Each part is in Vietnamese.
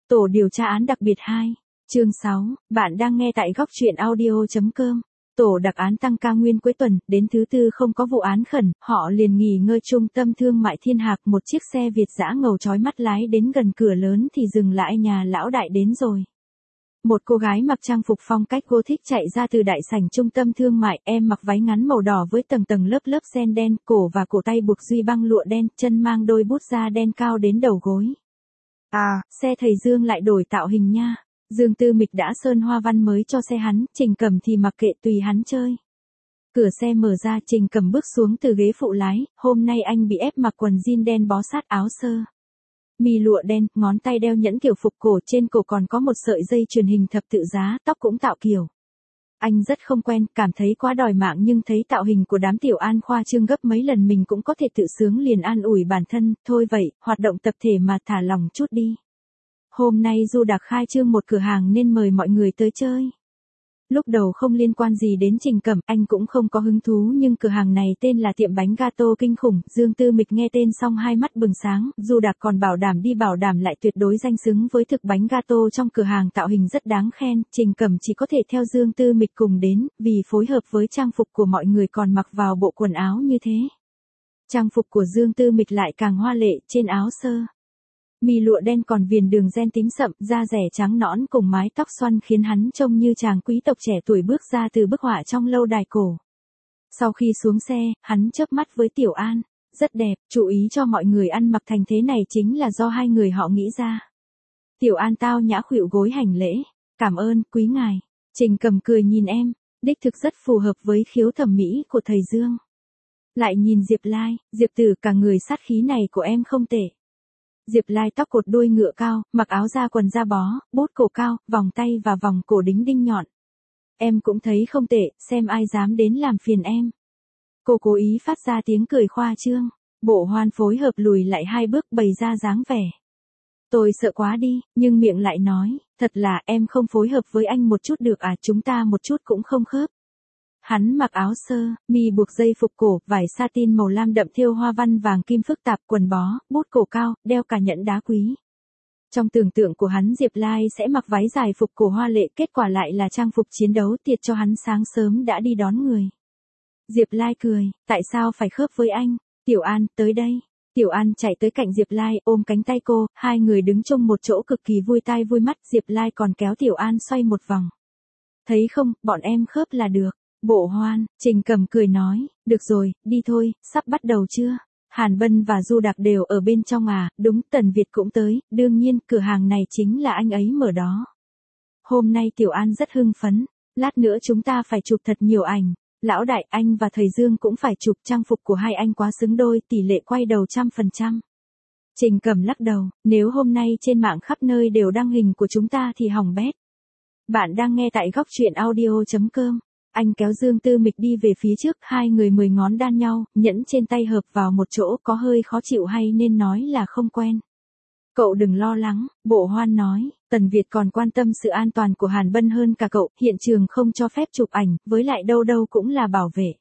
Tổ điều tra án đặc biệt 2, chương 6, bạn đang nghe tại góc truyện audio.com. Tổ đặc án tăng ca nguyên cuối tuần, đến thứ tư không có vụ án khẩn, họ liền nghỉ ngơi trung tâm thương mại Thiên Hạc, một chiếc xe Việt dã ngầu chói mắt lái đến gần cửa lớn thì dừng lại. Nhà lão đại đến rồi. Một cô gái mặc trang phục phong cách Gothic chạy ra từ đại sảnh trung tâm thương mại, em mặc váy ngắn màu đỏ với tầng tầng lớp lớp ren đen, cổ và cổ tay buộc duy băng lụa đen, chân mang đôi bút da đen cao đến đầu gối. À, xe thầy Dương lại đổi tạo hình nha. Dương Tư Mịch đã sơn hoa văn mới cho xe hắn, Trình Cẩm thì mặc kệ tùy hắn chơi. Cửa xe mở ra, Trình Cẩm bước xuống từ ghế phụ lái, hôm nay anh bị ép mặc quần jean đen bó sát áo sơ mi lụa đen, ngón tay đeo nhẫn kiểu phục cổ, trên cổ còn có một sợi dây chuyền hình thập tự giá, tóc cũng tạo kiểu. Anh rất không quen, cảm thấy quá đòi mạng, nhưng thấy tạo hình của đám Tiểu An khoa trương gấp mấy lần mình cũng có thể tự sướng, liền an ủi bản thân, thôi vậy, hoạt động tập thể mà thả lỏng chút đi. Hôm nay Du Đạc khai trương một cửa hàng nên mời mọi người tới chơi. Lúc đầu không liên quan gì đến Trình Cẩm, anh cũng không có hứng thú, nhưng cửa hàng này tên là tiệm bánh gato kinh khủng. Dương Tư Mịch nghe tên xong hai mắt bừng sáng, Du Đạc còn bảo đảm đi bảo đảm lại tuyệt đối danh xứng với thực bánh gato trong cửa hàng, tạo hình rất đáng khen. Trình Cẩm chỉ có thể theo Dương Tư Mịch cùng đến, vì phối hợp với trang phục của mọi người còn mặc vào bộ quần áo như thế. Trang phục của Dương Tư Mịch lại càng hoa lệ, trên áo sơ mi lụa đen còn viền đường ren tím sậm, da rẻ trắng nõn cùng mái tóc xoăn khiến hắn trông như chàng quý tộc trẻ tuổi bước ra từ bức họa trong lâu đài cổ. Sau khi xuống xe, hắn chớp mắt với Tiểu An, rất đẹp, chú ý cho mọi người ăn mặc thành thế này chính là do hai người họ nghĩ ra. Tiểu An tao nhã khuỵu gối hành lễ, cảm ơn, quý ngài. Trình Cẩm cười nhìn em, đích thực rất phù hợp với khiếu thẩm mỹ của thầy Dương. Lại nhìn Diệp Lai, Diệp Tử, cả người sát khí này của em không tệ. Diệp Lai tóc cột đuôi ngựa cao, mặc áo da quần da bó, bốt cổ cao, vòng tay và vòng cổ đính đinh nhọn. Em cũng thấy không tệ, xem ai dám đến làm phiền em. Cô cố ý phát ra tiếng cười khoa trương. Bộ Hoan phối hợp lùi lại hai bước bày ra dáng vẻ. Tôi sợ quá đi, nhưng miệng lại nói, thật là em không phối hợp với anh một chút được à, chúng ta một chút cũng không khớp. Hắn mặc áo sơ mi buộc dây phục cổ, vải satin màu lam đậm thêu hoa văn vàng kim phức tạp, quần bó, bút cổ cao, đeo cả nhẫn đá quý. Trong tưởng tượng của hắn, Diệp Lai sẽ mặc váy dài phục cổ hoa lệ, kết quả lại là trang phục chiến đấu, tiệt cho hắn sáng sớm đã đi đón người. Diệp Lai cười, tại sao phải khớp với anh? Tiểu An, tới đây. Tiểu An chạy tới cạnh Diệp Lai, ôm cánh tay cô, hai người đứng chung một chỗ cực kỳ vui tai vui mắt, Diệp Lai còn kéo Tiểu An xoay một vòng. Thấy không, bọn em khớp là được. Bộ Hoan, Trình Cẩm cười nói, được rồi, đi thôi, sắp bắt đầu chưa? Hàn Bân và Du Đạc đều ở bên trong à, đúng, Tần Việt cũng tới, đương nhiên, cửa hàng này chính là anh ấy mở đó. Hôm nay Tiểu An rất hưng phấn, lát nữa chúng ta phải chụp thật nhiều ảnh. Lão đại, anh và thầy Dương cũng phải chụp, trang phục của hai anh quá xứng đôi, tỷ lệ quay đầu 100%. Trình Cẩm lắc đầu, nếu hôm nay trên mạng khắp nơi đều đăng hình của chúng ta thì hỏng bét. Bạn đang nghe tại góc truyện audio.com. Anh kéo Dương Tư Mịch đi về phía trước, hai người 10 ngón đan nhau, nhẫn trên tay hợp vào một chỗ, có hơi khó chịu hay nên nói là không quen. Cậu đừng lo lắng, Bộ Hoan nói, Tần Việt còn quan tâm sự an toàn của Hàn Bân hơn cả cậu, hiện trường không cho phép chụp ảnh, với lại đâu đâu cũng là bảo vệ.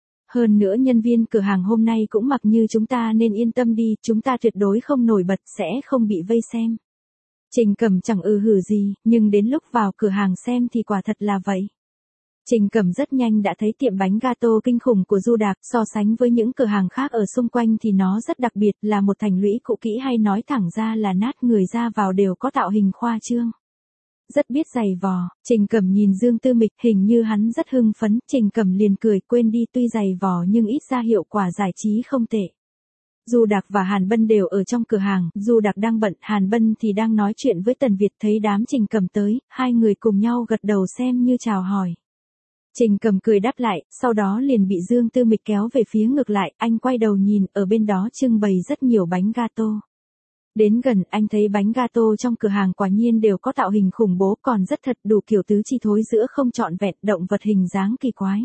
Hơn nữa nhân viên cửa hàng hôm nay cũng mặc như chúng ta nên yên tâm đi, chúng ta tuyệt đối không nổi bật, sẽ không bị vây xem. Trình Cẩm chẳng hử gì, nhưng đến lúc vào cửa hàng xem thì quả thật là vậy. Trình Cẩm rất nhanh đã thấy tiệm bánh gato kinh khủng của Du Đạc, so sánh với những cửa hàng khác ở xung quanh thì nó rất đặc biệt, là một thành lũy cũ kỹ, hay nói thẳng ra là nát, người ra vào đều có tạo hình khoa trương. Rất biết giày vò. Trình Cẩm nhìn Dương Tư Mịch, hình như hắn rất hưng phấn, Trình Cẩm liền cười, quên đi, tuy giày vò nhưng ít ra hiệu quả giải trí không tệ. Du Đạc và Hàn Bân đều ở trong cửa hàng, Du Đạc đang bận, Hàn Bân thì đang nói chuyện với Tần Việt, thấy đám Trình Cẩm tới, hai người cùng nhau gật đầu xem như chào hỏi. Trình Cẩm cười đáp lại, sau đó liền bị Dương Tư Mịch kéo về phía ngược lại, anh quay đầu nhìn, ở bên đó trưng bày rất nhiều bánh gato. Đến gần, anh thấy bánh gato trong cửa hàng quả nhiên đều có tạo hình khủng bố, còn rất thật, đủ kiểu tứ chi thối giữa không trọn vẹn, động vật hình dáng kỳ quái.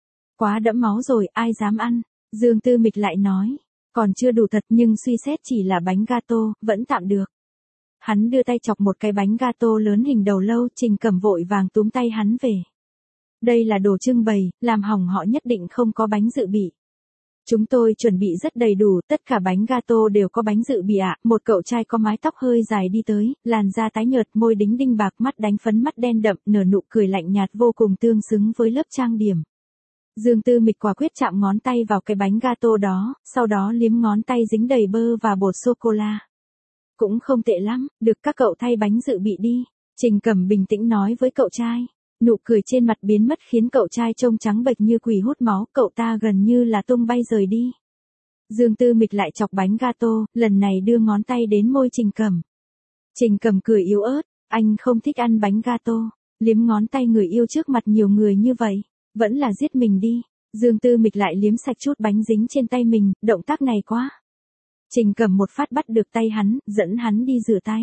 Quá đẫm máu rồi, ai dám ăn? Dương Tư Mịch lại nói, còn chưa đủ thật nhưng suy xét chỉ là bánh gato, vẫn tạm được. Hắn đưa tay chọc một cái bánh gato lớn hình đầu lâu, Trình Cẩm vội vàng túm tay hắn về. Đây là đồ trưng bày, làm hỏng họ nhất định không có bánh dự bị. Chúng tôi chuẩn bị rất đầy đủ, tất cả bánh gato đều có bánh dự bị ạ. Một cậu trai có mái tóc hơi dài đi tới, làn da tái nhợt, môi đính đinh bạc, mắt đánh phấn, mắt đen đậm, nở nụ cười lạnh nhạt vô cùng tương xứng với lớp trang điểm. Dương Tư Mịch quả quyết chạm ngón tay vào cái bánh gato đó, sau đó liếm ngón tay dính đầy bơ và bột sô-cô-la. Cũng không tệ lắm, được các cậu thay bánh dự bị đi. Trình Cẩm bình tĩnh nói với cậu trai. Nụ cười trên mặt biến mất khiến cậu trai trông trắng bệch như quỷ hút máu, cậu ta gần như là tung bay rời đi. Dương Tư Mịch lại chọc bánh gato, lần này đưa ngón tay đến môi Trình Cẩm. Trình Cẩm cười yếu ớt, anh không thích ăn bánh gato, liếm ngón tay người yêu trước mặt nhiều người như vậy, vẫn là giết mình đi. Dương Tư Mịch lại liếm sạch chút bánh dính trên tay mình, động tác này quá. Trình Cẩm một phát bắt được tay hắn, dẫn hắn đi rửa tay.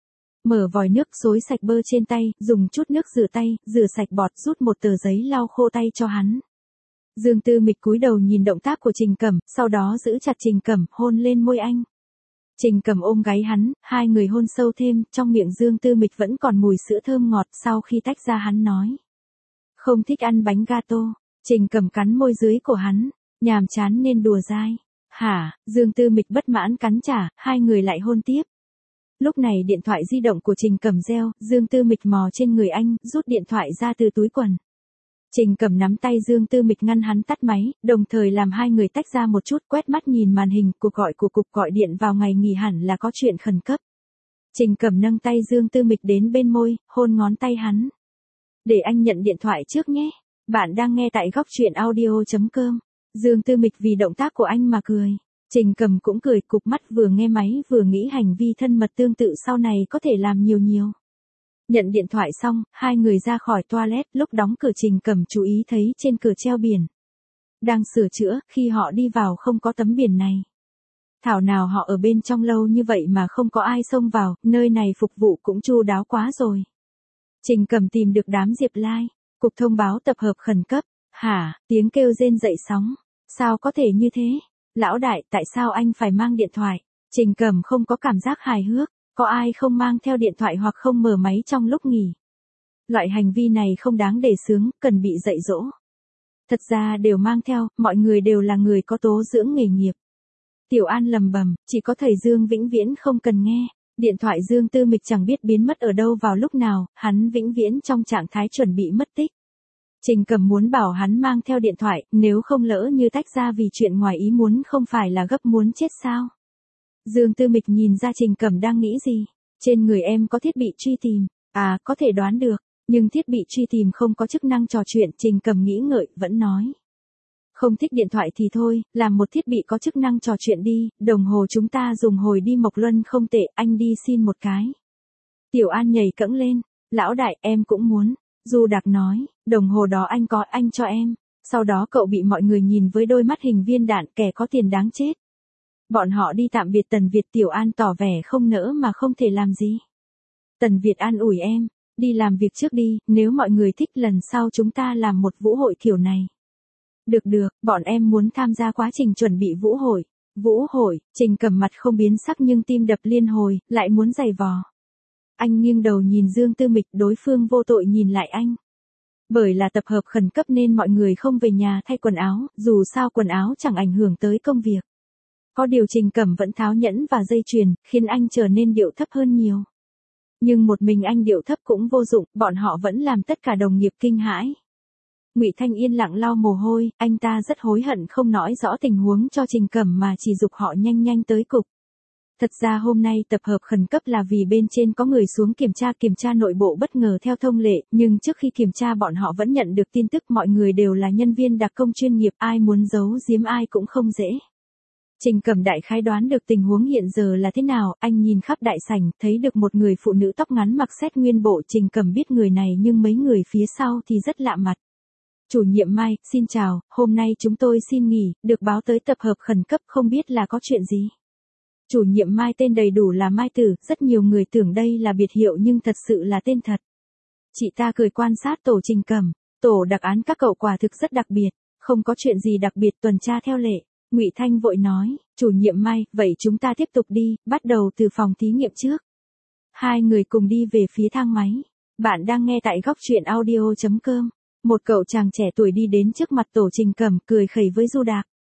Mở vòi nước xối sạch bơ trên tay, dùng chút nước rửa tay, rửa sạch bọt, rút một tờ giấy lau khô tay cho hắn. Dương Tư Mịch cúi đầu nhìn động tác của Trình Cẩm, sau đó giữ chặt Trình Cẩm, hôn lên môi anh. Trình Cẩm ôm gáy hắn, hai người hôn sâu thêm, trong miệng Dương Tư Mịch vẫn còn mùi sữa thơm ngọt. Sau khi tách ra hắn nói, không thích ăn bánh gato. Trình Cẩm cắn môi dưới của hắn, nhàm chán nên đùa dai. Hả? Dương Tư Mịch bất mãn cắn trả, hai người lại hôn tiếp. Lúc này điện thoại di động của Trình Cẩm reo, Dương Tư Mịch mò trên người anh, rút điện thoại ra từ túi quần. Trình Cẩm nắm tay Dương Tư Mịch ngăn hắn tắt máy, đồng thời làm hai người tách ra một chút, quét mắt nhìn màn hình, cuộc gọi của cục gọi điện vào ngày nghỉ hẳn là có chuyện khẩn cấp. Trình Cẩm nâng tay Dương Tư Mịch đến bên môi, hôn ngón tay hắn. Để anh nhận điện thoại trước nhé. Bạn đang nghe tại góc truyện audio.com. Dương Tư Mịch vì động tác của anh mà cười. Trình Cẩm cũng cười, cụp mắt vừa nghe máy vừa nghĩ hành vi thân mật tương tự sau này có thể làm nhiều. Nhận điện thoại xong, hai người ra khỏi toilet, lúc đóng cửa Trình Cẩm chú ý thấy trên cửa treo biển. Đang sửa chữa, khi họ đi vào không có tấm biển này. Thảo nào họ ở bên trong lâu như vậy mà không có ai xông vào, nơi này phục vụ cũng chu đáo quá rồi. Trình Cẩm tìm được đám Diệp Lai, cục thông báo tập hợp khẩn cấp. Hả? Tiếng kêu rên dậy sóng. Sao có thể như thế? Lão đại, tại sao anh phải mang điện thoại? Trình Cẩm không có cảm giác hài hước, có ai không mang theo điện thoại hoặc không mở máy trong lúc nghỉ? Loại hành vi này không đáng để sướng, cần bị dạy dỗ. Thật ra đều mang theo, mọi người đều là người có tố dưỡng nghề nghiệp. Tiểu An lầm bầm, chỉ có thầy Dương vĩnh viễn không cần nghe. Điện thoại Dương Tư Mịch chẳng biết biến mất ở đâu vào lúc nào, hắn vĩnh viễn trong trạng thái chuẩn bị mất tích. Trình Cẩm muốn bảo hắn mang theo điện thoại, nếu không lỡ như tách ra vì chuyện ngoài ý muốn không phải là gấp muốn chết sao. Dương Tư Mịch nhìn ra Trình Cẩm đang nghĩ gì. Trên người em có thiết bị truy tìm. À, có thể đoán được, nhưng thiết bị truy tìm không có chức năng trò chuyện. Trình Cẩm nghĩ ngợi, vẫn nói. Không thích điện thoại thì thôi, làm một thiết bị có chức năng trò chuyện đi, đồng hồ chúng ta dùng hồi đi Mộc Luân không tệ, anh đi xin một cái. Tiểu An nhảy cẫng lên, lão đại, em cũng muốn. Du Đạc nói, đồng hồ đó anh có, anh cho em. Sau đó cậu bị mọi người nhìn với đôi mắt hình viên đạn, kẻ có tiền đáng chết. Bọn họ đi tạm biệt Tần Việt. Tiểu An tỏ vẻ không nỡ mà không thể làm gì. Tần Việt an ủi em, đi làm việc trước đi, nếu mọi người thích lần sau chúng ta làm một vũ hội kiểu này. Được, bọn em muốn tham gia quá trình chuẩn bị vũ hội. Vũ hội? Trình Cẩm mặt không biến sắc nhưng tim đập liên hồi, lại muốn giày vò. Anh nghiêng đầu nhìn Dương Tư Mịch, đối phương vô tội nhìn lại anh. Bởi là tập hợp khẩn cấp nên mọi người không về nhà thay quần áo, dù sao quần áo chẳng ảnh hưởng tới công việc. Có điều Trình Cẩm vẫn tháo nhẫn và dây chuyền, khiến anh trở nên điệu thấp hơn nhiều. Nhưng một mình anh điệu thấp cũng vô dụng, bọn họ vẫn làm tất cả đồng nghiệp kinh hãi. Ngụy Thanh yên lặng lau mồ hôi, anh ta rất hối hận không nói rõ tình huống cho Trình Cẩm mà chỉ giục họ nhanh tới cục. Thật ra hôm nay tập hợp khẩn cấp là vì bên trên có người xuống kiểm tra nội bộ bất ngờ theo thông lệ, nhưng trước khi kiểm tra bọn họ vẫn nhận được tin tức mọi người đều là nhân viên đặc công chuyên nghiệp, ai muốn giấu giếm ai cũng không dễ. Trình Cẩm đại khái đoán được tình huống hiện giờ là thế nào, anh nhìn khắp đại sảnh, thấy được một người phụ nữ tóc ngắn mặc set nguyên bộ. Trình Cẩm biết người này nhưng mấy người phía sau thì rất lạ mặt. Chủ nhiệm Mai, xin chào, hôm nay chúng tôi xin nghỉ, được báo tới tập hợp khẩn cấp, không biết là có chuyện gì. Chủ nhiệm Mai tên đầy đủ là Mai Tử, rất nhiều người tưởng đây là biệt hiệu nhưng thật sự là tên thật. Chị ta cười quan sát tổ Trình Cẩm, tổ đặc án các cậu quả thực rất đặc biệt, không có chuyện gì đặc biệt, tuần tra theo lệ. Ngụy Thanh vội nói, chủ nhiệm Mai, vậy chúng ta tiếp tục đi, bắt đầu từ phòng thí nghiệm trước. Hai người cùng đi về phía thang máy. Bạn đang nghe tại góc truyện audio.com. Một cậu chàng trẻ tuổi đi đến trước mặt tổ Trình Cẩm, cười khẩy với Du Đạc.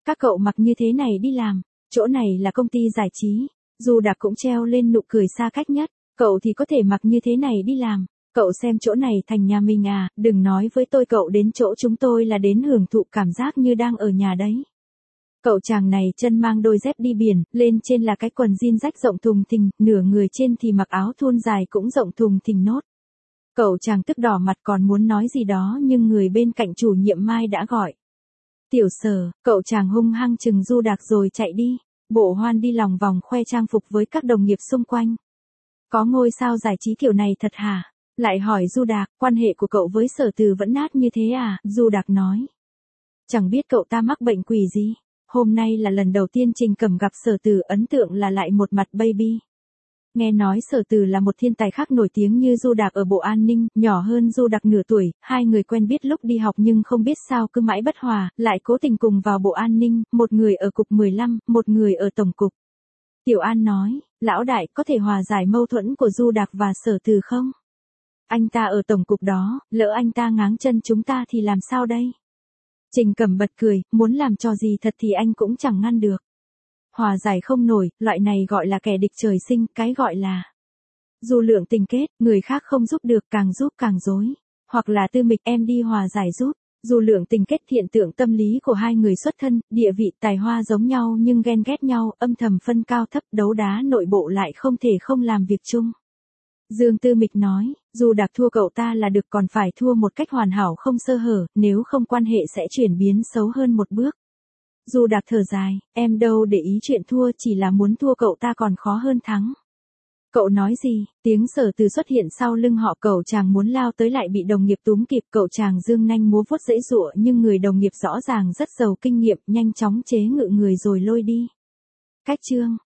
Các cậu mặc như thế này đi làm, chỗ này là công ty giải trí. Du Đạc cũng treo lên nụ cười xa cách nhất, cậu thì có thể mặc như thế này đi làm, cậu xem chỗ này thành nhà mình à, đừng nói với tôi cậu đến chỗ chúng tôi là đến hưởng thụ cảm giác như đang ở nhà đấy. Cậu chàng này chân mang đôi dép đi biển, lên trên là cái quần jean rách rộng thùng thình, nửa người trên thì mặc áo thun dài cũng rộng thùng thình nốt. Cậu chàng tức đỏ mặt còn muốn nói gì đó nhưng người bên cạnh chủ nhiệm Mai đã gọi. Tiểu Sở, cậu chàng hung hăng chừng Du Đạc rồi chạy đi. Bộ Hoan đi lòng vòng khoe trang phục với các đồng nghiệp xung quanh. Có ngôi sao giải trí kiểu này thật hả? Lại hỏi Du Đạc, quan hệ của cậu với Sở Từ vẫn nát như thế à? Du Đạc nói. Chẳng biết cậu ta mắc bệnh quỷ gì. Hôm nay là lần đầu tiên Trình Cẩm gặp Sở Từ, ấn tượng là lại một mặt baby. Nghe nói Sở Từ là một thiên tài khác nổi tiếng như Du Đạc ở Bộ An ninh, nhỏ hơn Du Đạc nửa tuổi, hai người quen biết lúc đi học nhưng không biết sao cứ mãi bất hòa, lại cố tình cùng vào Bộ An ninh, một người ở cục 15, một người ở tổng cục. Tiểu An nói, lão đại có thể hòa giải mâu thuẫn của Du Đạc và Sở Từ không? Anh ta ở tổng cục đó, lỡ anh ta ngáng chân chúng ta thì làm sao đây? Trình Cẩm bật cười, muốn làm trò gì thật thì anh cũng chẳng ngăn được. Hòa giải không nổi, loại này gọi là kẻ địch trời sinh, cái gọi là dù lượng tình kết, người khác không giúp được càng giúp càng dối. Hoặc là Tư Mịch em đi hòa giải giúp. Dù lượng tình kết hiện tượng tâm lý của hai người xuất thân, địa vị tài hoa giống nhau nhưng ghen ghét nhau, âm thầm phân cao thấp, đấu đá nội bộ lại không thể không làm việc chung. Dương Tư Mịch nói, dù Đạc thua cậu ta là được còn phải thua một cách hoàn hảo không sơ hở, nếu không quan hệ sẽ chuyển biến xấu hơn một bước. Du Đạc thở dài, em đâu để ý chuyện thua, chỉ là muốn thua cậu ta còn khó hơn thắng. Cậu nói gì? Tiếng Sở Từ xuất hiện sau lưng họ, cậu chàng muốn lao tới lại bị đồng nghiệp túm kịp, cậu chàng dương nanh múa vuốt giãy giụa nhưng người đồng nghiệp rõ ràng rất giàu kinh nghiệm, nhanh chóng chế ngự người rồi lôi đi. Cách chương